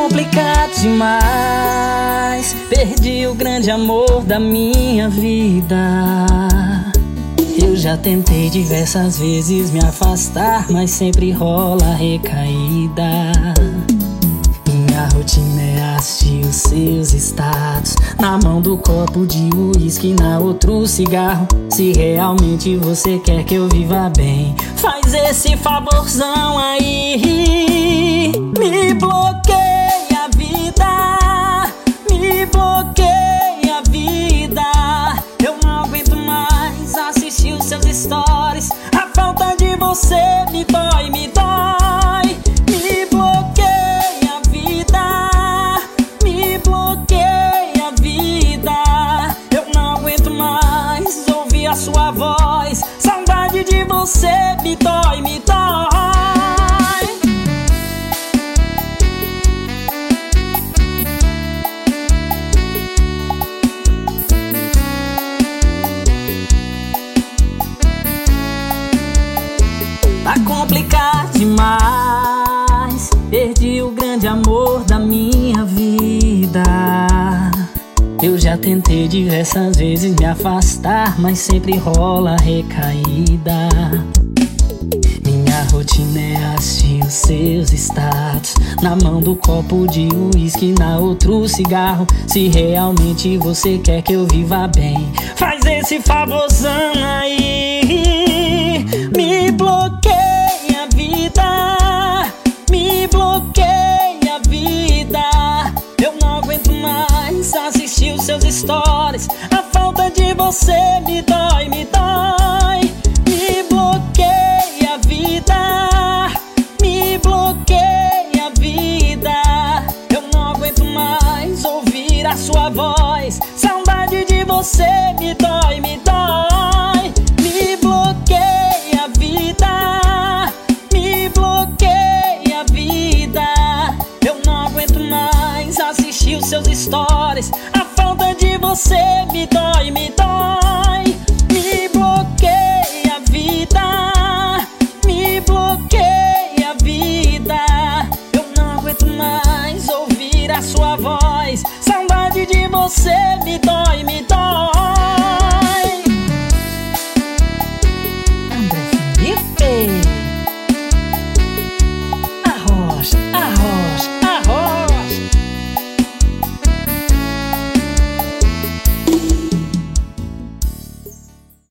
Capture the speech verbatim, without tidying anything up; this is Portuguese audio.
complicado demais. Perdi o grande amor da minha vida. Eu já tentei diversas vezes me afastar, mas sempre rola recaída. Minha rotina é assistir os seus status, na mão do copo de uísque, na outro cigarro. Se realmente você quer que eu viva bem, faz esse favorzão aí. Me bloqueia a vida, me bloqueia a vida. Eu não aguento mais assistir os seus stories. A falta de você me dói, me dói. Me bloqueia a vida, me bloqueia a vida. Eu não aguento mais ouvir a sua voz. Saudade de você me dói, me dói. Tá complicado demais. Perdi o grande amor da minha vida. Eu já tentei diversas vezes me afastar, mas sempre rola recaída. Minha rotina é assistir os seus status, na mão do copo de uísque, na outro cigarro. Se realmente você quer que eu viva bem, faz esse favorzão aí. Me bloqueia a vida, me bloqueia a vida. Eu não aguento mais assistir os seus stories. A falta de você me dói, me dói. Me bloqueia a vida, me bloqueia a vida. Eu não aguento mais ouvir a sua voz. Saudade de você me dói, me dói. Me bloqueia a vida, me bloqueia a vida. Eu não aguento mais assistir os seus stories. A falta de você